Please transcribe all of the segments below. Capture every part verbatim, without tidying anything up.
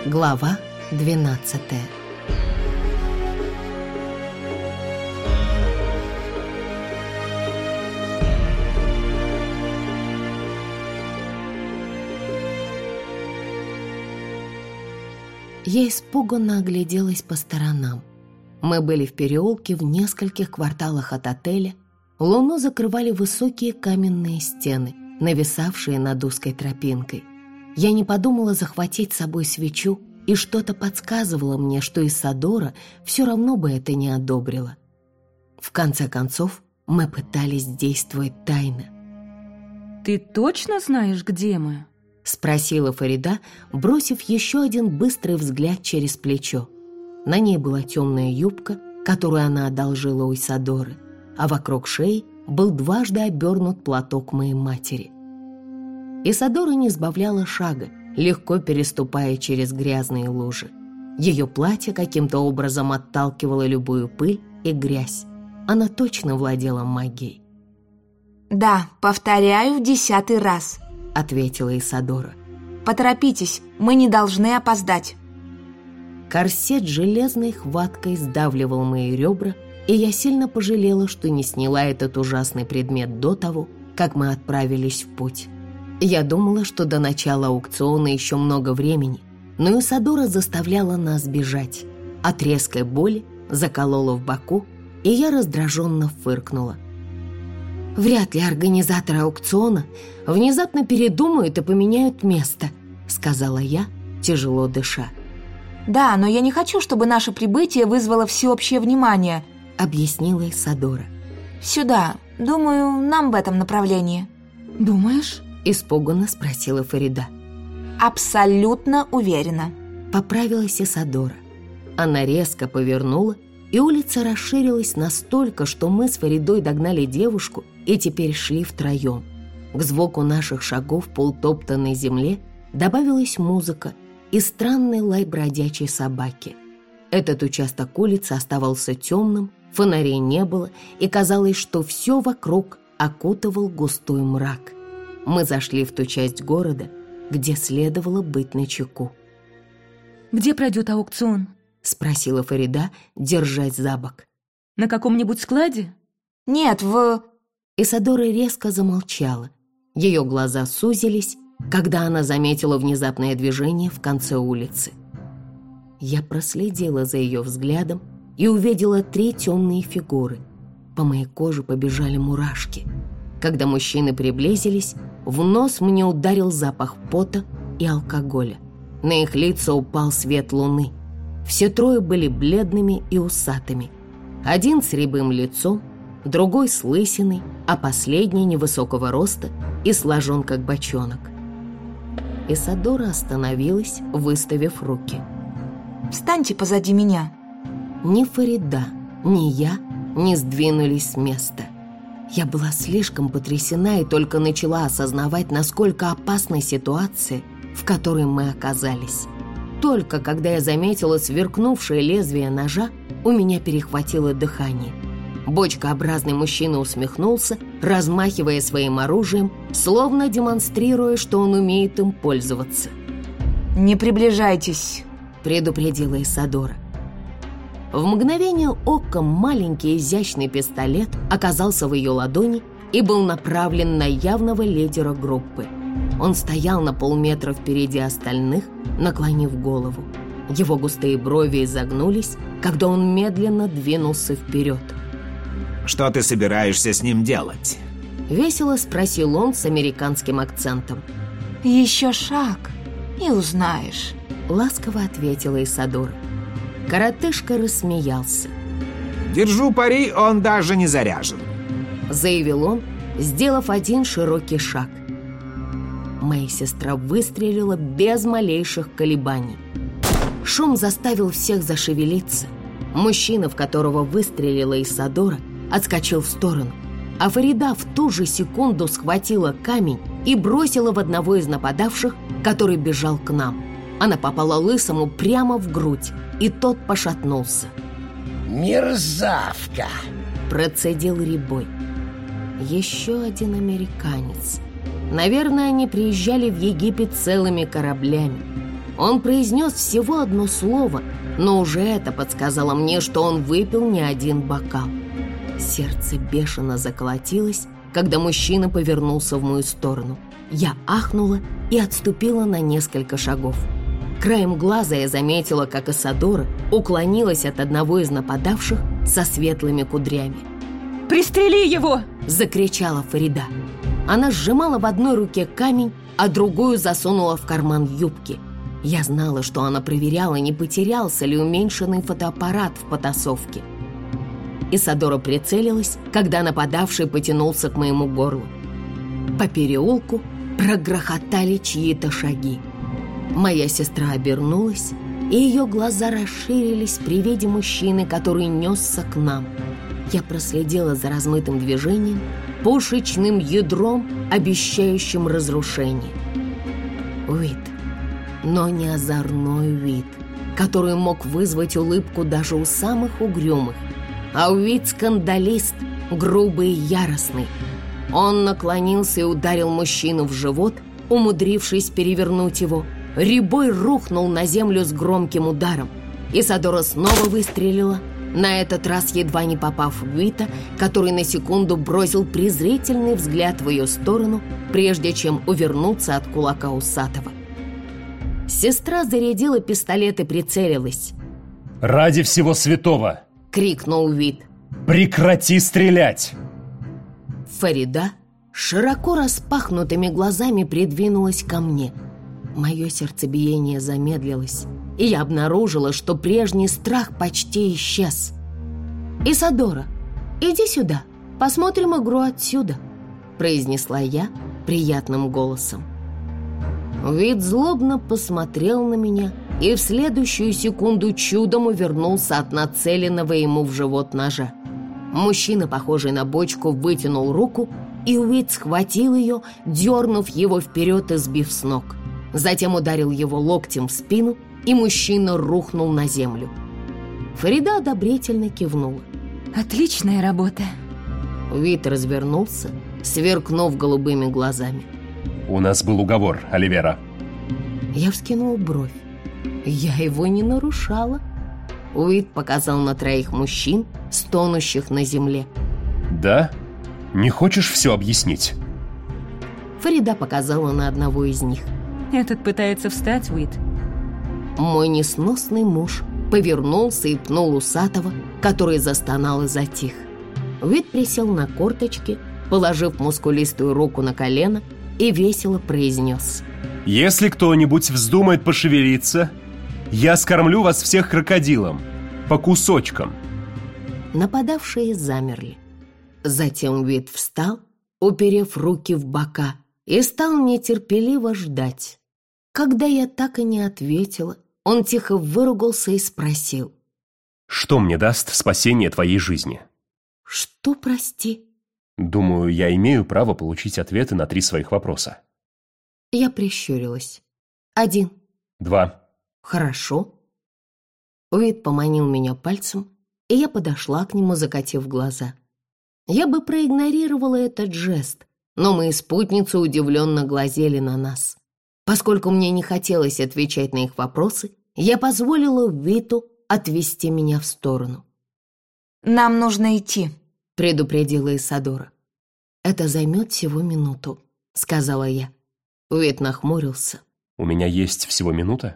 Глава двенадцатая. Я испуганно огляделась по сторонам. Мы были в переулке в нескольких кварталах от отеля. Луну закрывали высокие каменные стены, нависавшие над узкой тропинкой. Я не подумала захватить с собой свечу, и что-то подсказывало мне, что Исадора все равно бы это не одобрила. В конце концов, мы пытались действовать тайно. «Ты точно знаешь, где мы?» — спросила Фарида, бросив еще один быстрый взгляд через плечо. На ней была темная юбка, которую она одолжила у Исадоры, а вокруг шеи был дважды обернут платок моей матери. Исадора не сбавляла шага, легко переступая через грязные лужи. Ее платье каким-то образом отталкивало любую пыль и грязь. Она точно владела магией. «Да, повторяю в десятый раз», — ответила Исадора. «Поторопитесь, мы не должны опоздать». Корсет железной хваткой сдавливал мои ребра, и я сильно пожалела, что не сняла этот ужасный предмет до того, как мы отправились в путь. Я думала, что до начала аукциона еще много времени, но Исадора заставляла нас бежать. От резкой боли заколола в боку, и я раздраженно фыркнула. «Вряд ли организаторы аукциона внезапно передумают и поменяют место», — сказала я, тяжело дыша. «Да, но я не хочу, чтобы наше прибытие вызвало всеобщее внимание», — объяснила Исадора. «Сюда. Думаю, нам в этом направлении». «Думаешь?» — испуганно спросила Фарида. «Абсолютно уверена», — поправилась Исадора. Она резко повернула, и улица расширилась настолько, что мы с Фаридой догнали девушку и теперь шли втроем. К звуку наших шагов по утоптанной земле добавилась музыка и странный лай бродячей собаки. Этот участок улицы оставался темным, фонарей не было, и казалось, что все вокруг окутывал густой мрак. Мы зашли в ту часть города, где следовало быть начеку. «Где пройдет аукцион?» — спросила Фарида, держась за бок. «На каком-нибудь складе?» «Нет, в...» Исадора резко замолчала. Ее глаза сузились, когда она заметила внезапное движение в конце улицы. Я проследила за ее взглядом и увидела три темные фигуры. По моей коже побежали мурашки. Когда мужчины приблизились, в нос мне ударил запах пота и алкоголя. На их лица упал свет луны. Все трое были бледными и усатыми. Один с рябым лицом, другой с лысиной, а последний невысокого роста и сложен как бочонок. Исадора остановилась, выставив руки. «Встаньте позади меня». Ни Фарида, ни я не сдвинулись с места. Я была слишком потрясена и только начала осознавать, насколько опасной ситуация, в которой мы оказались. Только когда я заметила сверкнувшее лезвие ножа, у меня перехватило дыхание. Бочкообразный мужчина усмехнулся, размахивая своим оружием, словно демонстрируя, что он умеет им пользоваться. «Не приближайтесь», — предупредила Исадора. В мгновение ока маленький изящный пистолет оказался в ее ладони и был направлен на явного лидера группы. Он стоял на полметра впереди остальных, наклонив голову. Его густые брови изогнулись, когда он медленно двинулся вперед. «Что ты собираешься с ним делать?» — весело спросил он с американским акцентом. «Еще шаг, и узнаешь», — ласково ответила Исадора. Коротышка рассмеялся. «Держу пари, он даже не заряжен», — заявил он, сделав один широкий шаг. Моя сестра выстрелила без малейших колебаний. Шум заставил всех зашевелиться. Мужчина, в которого выстрелила Исадора, отскочил в сторону, а Фарида в ту же секунду схватила камень и бросила в одного из нападавших, который бежал к нам. Она попала лысому прямо в грудь, и тот пошатнулся. «Мерзавка!» — процедил Рябой. Еще один американец. Наверное, они приезжали в Египет целыми кораблями. Он произнес всего одно слово, но уже это подсказало мне, что он выпил не один бокал. Сердце бешено заколотилось, когда мужчина повернулся в мою сторону. Я ахнула и отступила на несколько шагов. Краем глаза я заметила, как Исадора уклонилась от одного из нападавших со светлыми кудрями. «Пристрели его!» — закричала Фарида. Она сжимала в одной руке камень, а другую засунула в карман юбки. Я знала, что она проверяла, не потерялся ли уменьшенный фотоаппарат в потасовке. Исадора прицелилась, когда нападавший потянулся к моему горлу. По переулку прогрохотали чьи-то шаги. Моя сестра обернулась, и ее глаза расширились при виде мужчины, который несся к нам. Я проследила за размытым движением, пушечным ядром, обещающим разрушение. Вид, но не озорной вид, который мог вызвать улыбку даже у самых угрюмых, а вид скандалист, грубый и яростный. Он наклонился и ударил мужчину в живот, умудрившись перевернуть его. Рябой рухнул на землю с громким ударом. Исадора снова выстрелила, на этот раз едва не попав в Вита, который на секунду бросил презрительный взгляд в ее сторону, прежде чем увернуться от кулака усатого. Сестра зарядила пистолет и прицелилась. «Ради всего святого!» — крикнул Вит. «Прекрати стрелять!» Фарида широко распахнутыми глазами придвинулась ко мне. Мое сердцебиение замедлилось, и я обнаружила, что прежний страх почти исчез. «Исадора, иди сюда, посмотрим игру отсюда», — произнесла я приятным голосом. Вид злобно посмотрел на меня и в следующую секунду чудом увернулся от нацеленного ему в живот ножа. Мужчина, похожий на бочку, вытянул руку, и Уит схватил ее, дернув его вперед и сбив с ног. Затем ударил его локтем в спину, и мужчина рухнул на землю. Фарида одобрительно кивнула. «Отличная работа!» Уит развернулся, сверкнув голубыми глазами. «У нас был уговор, Оливера». Я вскинула бровь. Я его не нарушала. Уит показал на троих мужчин, стонущих на земле. «Да? Не хочешь все объяснить?» Фарида показала на одного из них. «Этот пытается встать, Уит». Мой несносный муж повернулся и пнул усатого, который застонал и затих. Уит присел на корточки, положив мускулистую руку на колено, и весело произнес: «Если кто-нибудь вздумает пошевелиться, я скормлю вас всех крокодилом, по кусочкам». Нападавшие замерли. Затем Уит встал, уперев руки в бока, и стал нетерпеливо ждать. Когда я так и не ответила, он тихо выругался и спросил: «Что мне даст спасение твоей жизни?» «Что, прости?» «Думаю, я имею право получить ответы на три своих вопроса». Я прищурилась. «Один». «Два». «Хорошо». Уит поманил меня пальцем, и я подошла к нему, закатив глаза. Я бы проигнорировала этот жест, но мои спутницы удивленно глазели на нас. Поскольку мне не хотелось отвечать на их вопросы, я позволила Уиту отвести меня в сторону. «Нам нужно идти», — предупредила Исадора. «Это займет всего минуту», — сказала я. Уит нахмурился. «У меня есть всего минута?»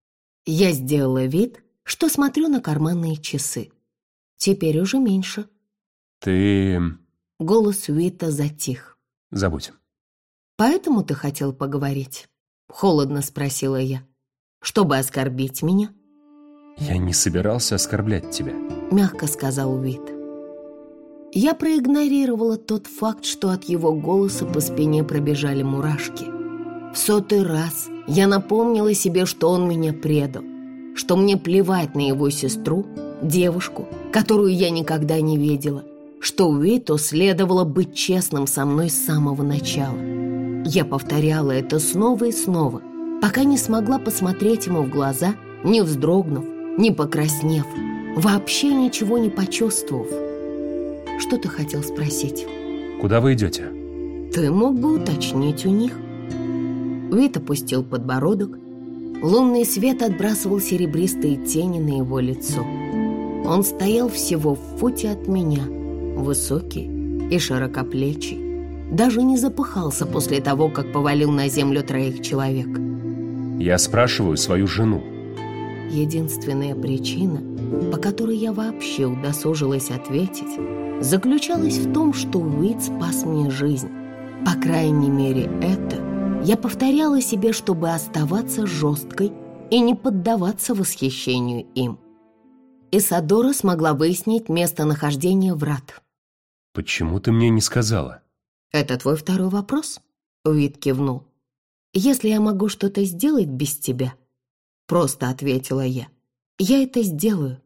Я сделала вид, что смотрю на карманные часы. Теперь уже меньше. «Ты...» Голос Уита затих. «Забудь». «Поэтому ты хотел поговорить?» — холодно спросила я. «Чтобы оскорбить меня?» «Я не собирался оскорблять тебя», — мягко сказал Уит. Я проигнорировала тот факт, что от его голоса по спине пробежали мурашки. В сотый раз я напомнила себе, что он меня предал, что мне плевать на его сестру, девушку, которую я никогда не видела, что Уиту следовало быть честным со мной с самого начала. Я повторяла это снова и снова, пока не смогла посмотреть ему в глаза, не вздрогнув, не покраснев, вообще ничего не почувствовав. «Что ты хотел спросить?» «Куда вы идете?» «Ты мог бы уточнить у них». Уит опустил подбородок, Лунный свет отбрасывал серебристые тени на его лицо. Он стоял всего в футе от меня, высокий и широкоплечий. Даже не запыхался после того, как повалил на землю троих человек. Я спрашиваю свою жену. Единственная причина, по которой я вообще удосужилась ответить, заключалась в том, что Уит спас мне жизнь. По крайней мере, это я повторяла себе, чтобы оставаться жесткой и не поддаваться восхищению им. Исадора смогла выяснить местонахождение врат. Почему ты мне не сказала? «Это твой второй вопрос?» Уит кивнул. «Если я могу что-то сделать без тебя?» Просто ответила я. «Я это сделаю».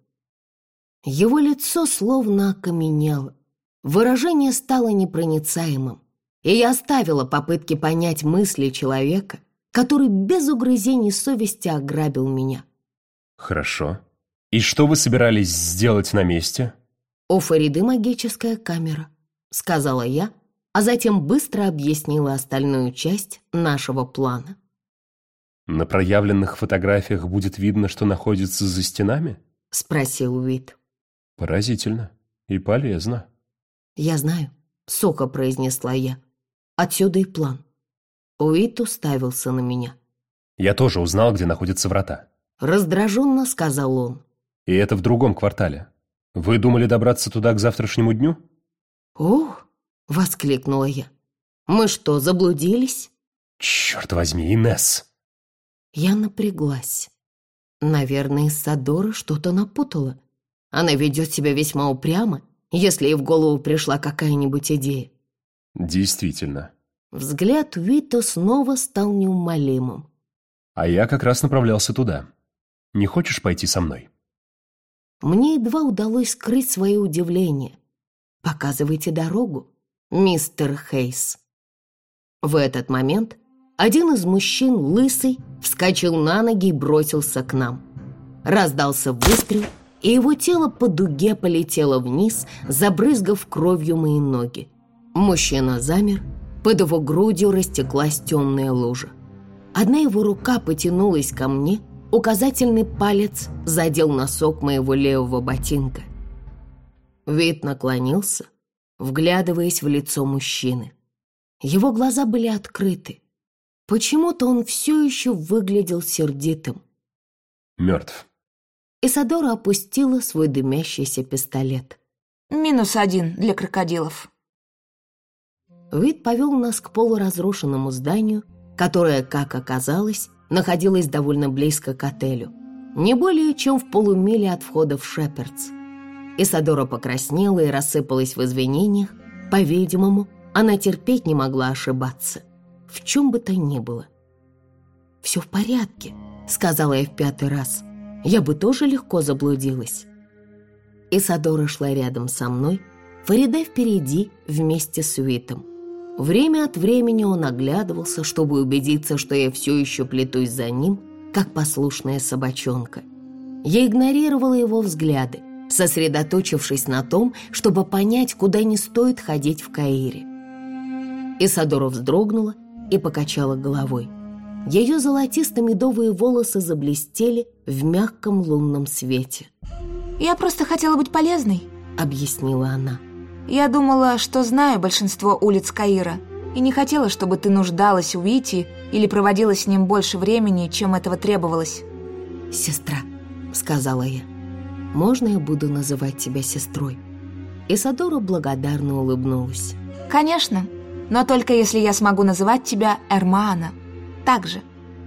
Его лицо словно окаменело. Выражение стало непроницаемым. И я оставила попытки понять мысли человека, который без угрызений совести ограбил меня. Хорошо. И что вы собирались сделать на месте? «У Фариды магическая камера», — сказала я, а затем быстро объяснила остальную часть нашего плана. На проявленных фотографиях будет видно, что находится за стенами? — спросил Уит. Поразительно и полезно. «Я знаю», — сухо произнесла я. «Отсюда и план». Уит уставился на меня. Я тоже узнал, где находятся врата. Раздраженно сказал он. И это в другом квартале. Вы думали добраться туда к завтрашнему дню? «Ох!» — воскликнула я. «Мы что, заблудились?» Черт возьми, Инесс! Я напряглась. Наверное, Исадора что-то напутала. Она ведет себя весьма упрямо, если ей в голову пришла какая-нибудь идея. Действительно. Взгляд Уита снова стал неумолимым. А я как раз направлялся туда. Не хочешь пойти со мной? Мне едва удалось скрыть свое удивление. «Показывайте дорогу, мистер Хейс». В этот момент один из мужчин, лысый, вскочил на ноги и бросился к нам. Раздался выстрел, и его тело по дуге полетело вниз, забрызгав кровью мои ноги. Мужчина замер, под его грудью растеклась темная лужа. Одна его рука потянулась ко мне, указательный палец задел носок моего левого ботинка. Вид наклонился, вглядываясь в лицо мужчины. Его глаза были открыты. Почему-то он все еще выглядел сердитым. Мертв. Исадора опустила свой дымящийся пистолет. Минус один для крокодилов. Вид повел нас к полуразрушенному зданию, которое, как оказалось, находилось довольно близко к отелю, не более чем в полумиле от входа в Шепердс. Исадора покраснела и рассыпалась в извинениях. По-видимому, она терпеть не могла ошибаться. В чем бы то ни было. «Все в порядке», — сказала я в пятый раз. «Я бы тоже легко заблудилась». Исадора шла рядом со мной, Фарида впереди вместе с Уитом. Время от времени он оглядывался, чтобы убедиться, что я все еще плетусь за ним, как послушная собачонка. Я игнорировала его взгляды, сосредоточившись на том, чтобы понять, куда не стоит ходить в Каире. Исадора вздрогнула и покачала головой. Ее золотисто-медовые волосы заблестели в мягком лунном свете. «Я просто хотела быть полезной», — объяснила она. «Я думала, что знаю большинство улиц Каира, и не хотела, чтобы ты нуждалась в Уите или проводила с ним больше времени, чем этого требовалось». «Сестра», — сказала я, — «можно я буду называть тебя сестрой?» Исадора благодарно улыбнулась. «Конечно, но только если я смогу называть тебя Эрмаана. Так же».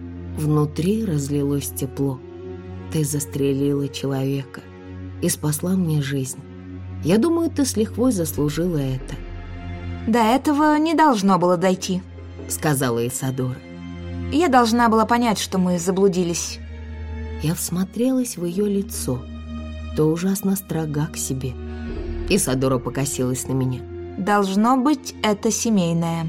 Внутри разлилось тепло. «Ты застрелила человека и спасла мне жизнь. Я думаю, ты с лихвой заслужила это». «До этого не должно было дойти», — сказала Исадора. «Я должна была понять, что мы заблудились». Я всмотрелась в ее лицо. То ужасно строга к себе. Исадора покосилась на меня. «Должно быть, это семейное».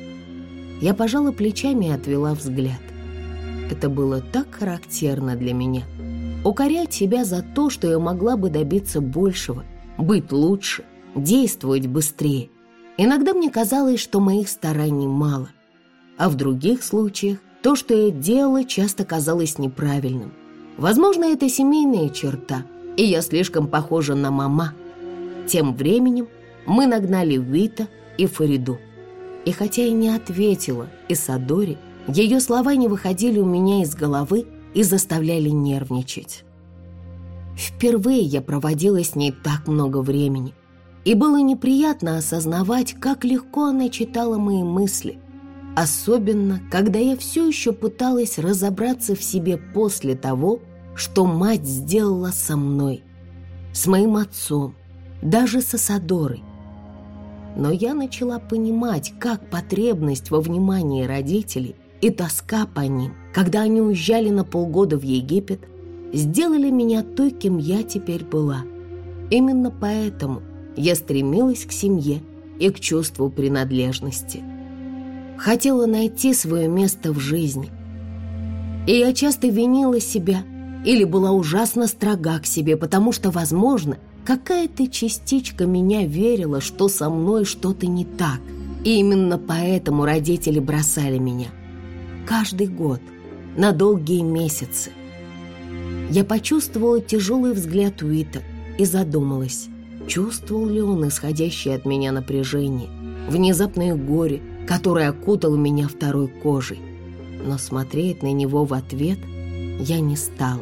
Я пожала плечами и отвела взгляд. Это было так характерно для меня. Укорять себя за то, что я могла бы добиться большего, быть лучше, действовать быстрее. Иногда мне казалось, что моих стараний мало, а в других случаях То, что я делала, часто казалось неправильным. Возможно, это семейная черта, и я слишком похожа на мама. Тем временем мы нагнали Уита и Фариду. И хотя я не ответила Исадоре, ее слова не выходили у меня из головы и заставляли нервничать. Впервые я проводила с ней так много времени, и было неприятно осознавать, как легко она читала мои мысли, особенно, когда я все еще пыталась разобраться в себе после того, что мать сделала со мной, с моим отцом, даже с Исадорой. Но я начала понимать, как потребность во внимании родителей и тоска по ним, когда они уезжали на полгода в Египет, сделали меня той, кем я теперь была. Именно поэтому я стремилась к семье и к чувству принадлежности. Хотела найти свое место в жизни. И я часто винила себя или была ужасно строга к себе, потому что, возможно, какая-то частичка меня верила, что со мной что-то не так. И именно поэтому родители бросали меня. Каждый год, на долгие месяцы. Я почувствовала тяжелый взгляд Уита и задумалась, чувствовал ли он исходящее от меня напряжение, внезапное горе, которое окутало меня второй кожей. Но смотреть на него в ответ я не стала.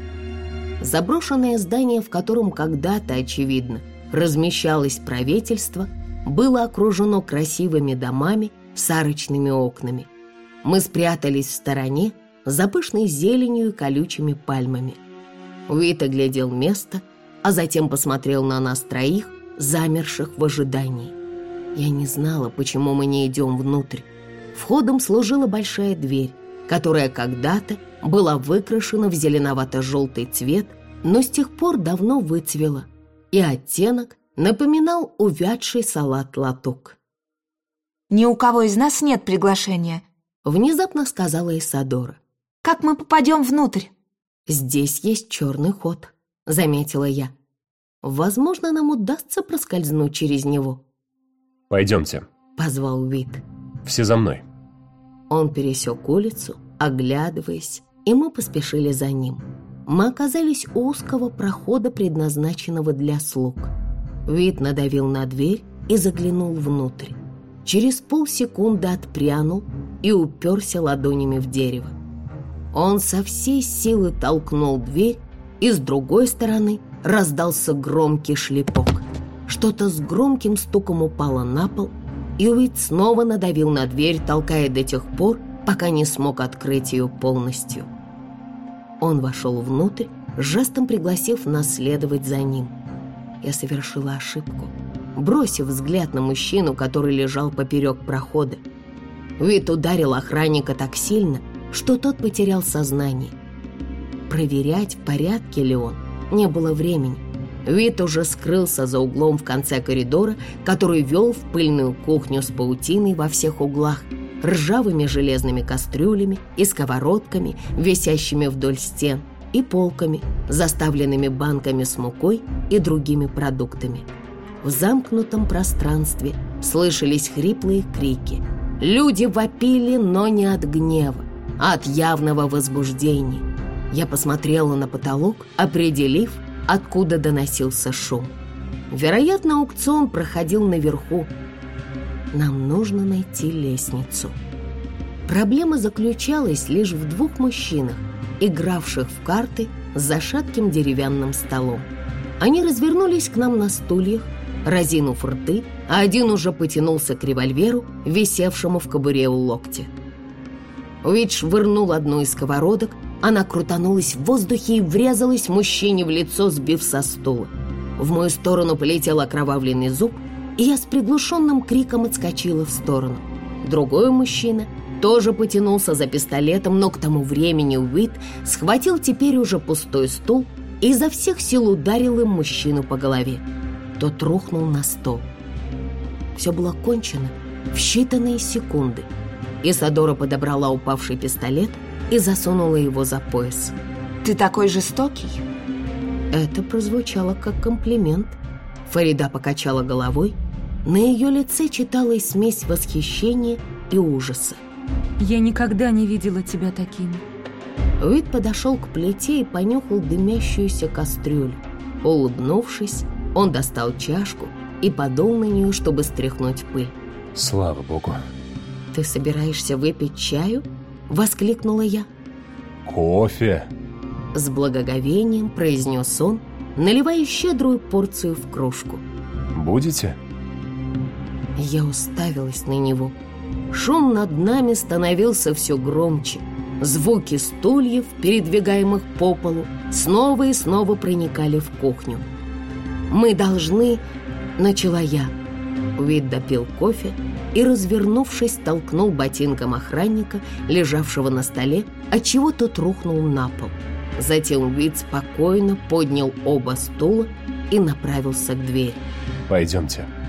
Заброшенное здание, в котором когда-то, очевидно, размещалось правительство, было окружено красивыми домами с арочными окнами. Мы спрятались в стороне за пышной зеленью и колючими пальмами. Уит оглядел место, а затем посмотрел на нас троих, замерших в ожидании. Я не знала, почему мы не идем внутрь. Входом служила большая дверь, которая когда-то была выкрашена в зеленовато-желтый цвет, но с тех пор давно выцвела, и оттенок напоминал увядший салат-латук. «Ни у кого из нас нет приглашения», — внезапно сказала Исадора. «Как мы попадем внутрь?» «Здесь есть черный ход», — заметила я. «Возможно, нам удастся проскользнуть через него». «Пойдемте», — позвал Уит. «Все за мной». Он пересек улицу, оглядываясь, и мы поспешили за ним. Мы оказались у узкого прохода, предназначенного для слуг. Уит надавил на дверь и заглянул внутрь. Через полсекунды отпрянул и уперся ладонями в дерево. Он со всей силы толкнул дверь, и с другой стороны раздался громкий шлепок. Что-то с громким стуком упало на пол, и Уит снова надавил на дверь, толкая до тех пор, пока не смог открыть ее полностью. Он вошел внутрь, жестом пригласив нас следовать за ним. Я совершила ошибку, бросив взгляд на мужчину, который лежал поперек прохода. Уит ударил охранника так сильно, что тот потерял сознание. Проверять, в порядке ли он, не было времени. Уит уже скрылся за углом в конце коридора, который вел в пыльную кухню с паутиной во всех углах, ржавыми железными кастрюлями и сковородками, висящими вдоль стен, и полками, заставленными банками с мукой и другими продуктами. В замкнутом пространстве слышались хриплые крики. Люди вопили, но не от гнева, а от явного возбуждения. Я посмотрела на потолок, определив, откуда доносился шум. Вероятно, аукцион проходил наверху. Нам нужно найти лестницу. Проблема заключалась лишь в двух мужчинах, игравших в карты за шатким деревянным столом. Они развернулись к нам на стульях, разинув рты, а один уже потянулся к револьверу, висевшему в кобуре у локтя. Уит швырнул одну из сковородок, она крутанулась в воздухе и врезалась мужчине в лицо, сбив со стула. В мою сторону полетел окровавленный зуб, и я с приглушенным криком отскочила в сторону. Другой мужчина тоже потянулся за пистолетом, но к тому времени Уит схватил теперь уже пустой стул и изо всех сил ударил им мужчину по голове. Тот рухнул на стол. Все было кончено в считанные секунды. Исадора подобрала упавший пистолет и засунула его за пояс. «Ты такой жестокий?» Это прозвучало как комплимент. Фарида покачала головой. На ее лице читалась смесь восхищения и ужаса. Я никогда не видела тебя таким. Уит подошел к плите и понюхал дымящуюся кастрюлю. Улыбнувшись, он достал чашку и подул на нее, чтобы стряхнуть пыль. Слава богу. «Ты собираешься выпить чаю?» — воскликнула я. Кофе. С благоговением произнес он, наливая щедрую порцию в кружку. Будете? Я уставилась на него. Шум над нами становился все громче. Звуки стульев, передвигаемых по полу, снова и снова проникали в кухню. «Мы должны...» — начала я. Уит допил кофе и, развернувшись, толкнул ботинком охранника, лежавшего на столе, отчего тот рухнул на пол. Затем Уит спокойно поднял оба стула и направился к двери. Пойдемте.